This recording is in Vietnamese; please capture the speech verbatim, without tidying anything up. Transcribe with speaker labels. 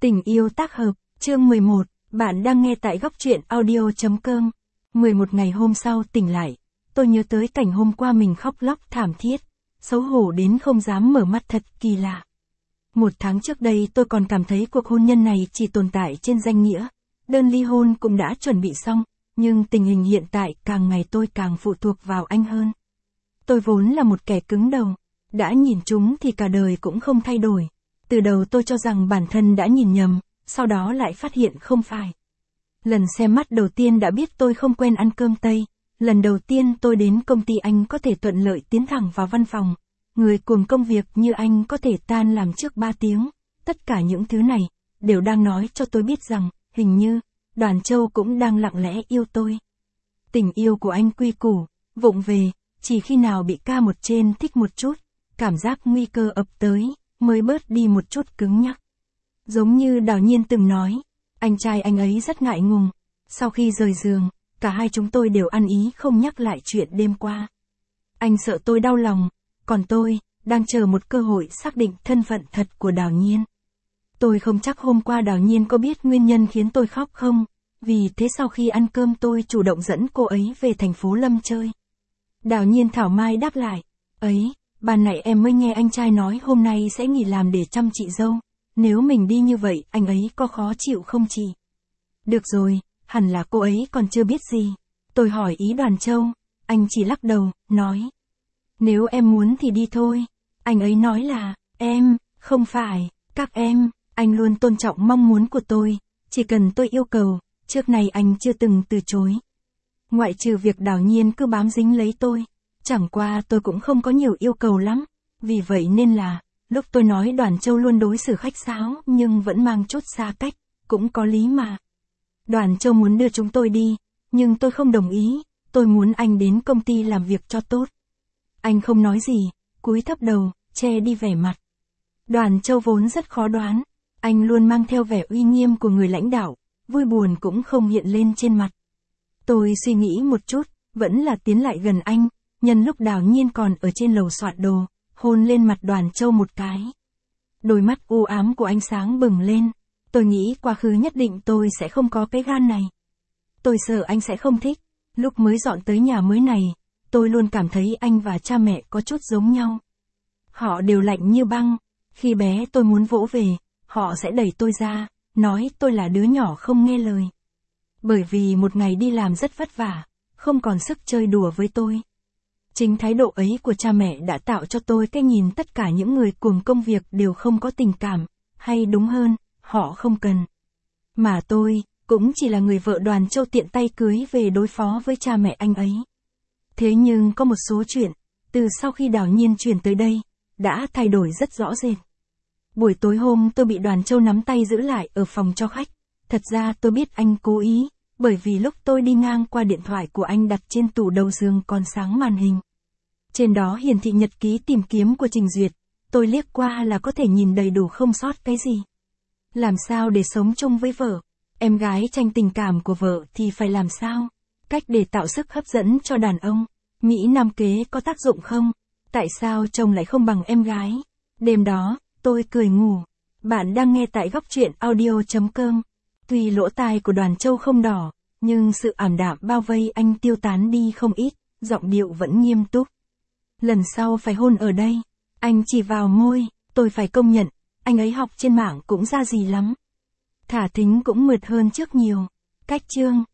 Speaker 1: Tình yêu tác hợp, chương mười một, bạn đang nghe tại góc truyện audio.com. mười một ngày hôm sau tỉnh lại, tôi nhớ tới cảnh hôm qua mình khóc lóc thảm thiết, xấu hổ đến không dám mở mắt, thật kỳ lạ. Một tháng trước đây tôi còn cảm thấy cuộc hôn nhân này chỉ tồn tại trên danh nghĩa, đơn ly hôn cũng đã chuẩn bị xong, nhưng tình hình hiện tại càng ngày tôi càng phụ thuộc vào anh hơn. Tôi vốn là một kẻ cứng đầu, đã nhìn chúng thì cả đời cũng không thay đổi. Từ đầu tôi cho rằng bản thân đã nhìn nhầm, sau đó lại phát hiện không phải. Lần xem mắt đầu tiên đã biết tôi không quen ăn cơm Tây, lần đầu tiên tôi đến công ty anh có thể thuận lợi tiến thẳng vào văn phòng, người cuồng công việc như anh có thể tan làm trước ba tiếng, tất cả những thứ này, đều đang nói cho tôi biết rằng, hình như, Đoàn Châu cũng đang lặng lẽ yêu tôi. Tình yêu của anh quy củ, vụng về, chỉ khi nào bị ca một trên thích một chút, cảm giác nguy cơ ập tới, mới bớt đi một chút cứng nhắc. Giống như Đào Nhiên từng nói, anh trai anh ấy rất ngại ngùng. Sau khi rời giường, cả hai chúng tôi đều ăn ý không nhắc lại chuyện đêm qua. Anh sợ tôi đau lòng, còn tôi, đang chờ một cơ hội xác định thân phận thật của Đào Nhiên. Tôi không chắc hôm qua Đào Nhiên có biết nguyên nhân khiến tôi khóc không, vì thế sau khi ăn cơm tôi chủ động dẫn cô ấy về thành phố Lâm chơi. Đào Nhiên thảo mai đáp lại, ấy, ban nãy em mới nghe anh trai nói hôm nay sẽ nghỉ làm để chăm chị dâu, nếu mình đi như vậy anh ấy có khó chịu không chị? Được rồi, hẳn là cô ấy còn chưa biết gì. Tôi hỏi ý Đoàn Châu, anh chỉ lắc đầu, nói. Nếu em muốn thì đi thôi. Anh ấy nói là, em, không phải, các em, anh luôn tôn trọng mong muốn của tôi, chỉ cần tôi yêu cầu, trước này anh chưa từng từ chối. Ngoại trừ việc Đào Nhiên cứ bám dính lấy tôi, chẳng qua tôi cũng không có nhiều yêu cầu lắm, vì vậy nên là, lúc tôi nói Đoàn Châu luôn đối xử khách sáo nhưng vẫn mang chút xa cách, cũng có lý mà. Đoàn Châu muốn đưa chúng tôi đi, nhưng tôi không đồng ý, tôi muốn anh đến công ty làm việc cho tốt. Anh không nói gì, cúi thấp đầu, che đi vẻ mặt. Đoàn Châu vốn rất khó đoán, anh luôn mang theo vẻ uy nghiêm của người lãnh đạo, vui buồn cũng không hiện lên trên mặt. Tôi suy nghĩ một chút, vẫn là tiến lại gần anh, nhân lúc Đào Nhiên còn ở trên lầu soạn đồ, hôn lên mặt Đoàn Châu một cái. Đôi mắt u ám của anh sáng bừng lên, tôi nghĩ quá khứ nhất định tôi sẽ không có cái gan này. Tôi sợ anh sẽ không thích, lúc mới dọn tới nhà mới này, tôi luôn cảm thấy anh và cha mẹ có chút giống nhau. Họ đều lạnh như băng, khi bé tôi muốn vỗ về, họ sẽ đẩy tôi ra, nói tôi là đứa nhỏ không nghe lời. Bởi vì một ngày đi làm rất vất vả, không còn sức chơi đùa với tôi. Chính thái độ ấy của cha mẹ đã tạo cho tôi cái nhìn tất cả những người cuồng công việc đều không có tình cảm, hay đúng hơn, họ không cần. Mà tôi, cũng chỉ là người vợ Đoàn Châu tiện tay cưới về đối phó với cha mẹ anh ấy. Thế nhưng có một số chuyện, từ sau khi Đào Nhiên chuyển tới đây, đã thay đổi rất rõ rệt. Buổi tối hôm tôi bị Đoàn Châu nắm tay giữ lại ở phòng cho khách, thật ra tôi biết anh cố ý, bởi vì lúc tôi đi ngang qua điện thoại của anh đặt trên tủ đầu giường còn sáng màn hình. Trên đó hiển thị nhật ký tìm kiếm của Trình Duyệt, tôi liếc qua là có thể nhìn đầy đủ không sót cái gì. Làm sao để sống chung với vợ? Em gái tranh tình cảm của vợ thì phải làm sao? Cách để tạo sức hấp dẫn cho đàn ông. Mỹ Nam kế có tác dụng không? Tại sao chồng lại không bằng em gái? Đêm đó, tôi cười ngủ. Bạn đang nghe tại góc truyện audio.com. Tuy lỗ tai của Đoàn Châu không đỏ, nhưng sự ảm đạm bao vây anh tiêu tán đi không ít, giọng điệu vẫn nghiêm túc. Lần sau phải hôn ở đây. Anh chỉ vào môi, tôi phải công nhận, anh ấy học trên mạng cũng ra gì lắm. Thả thính cũng mượt hơn trước nhiều. Cách chương.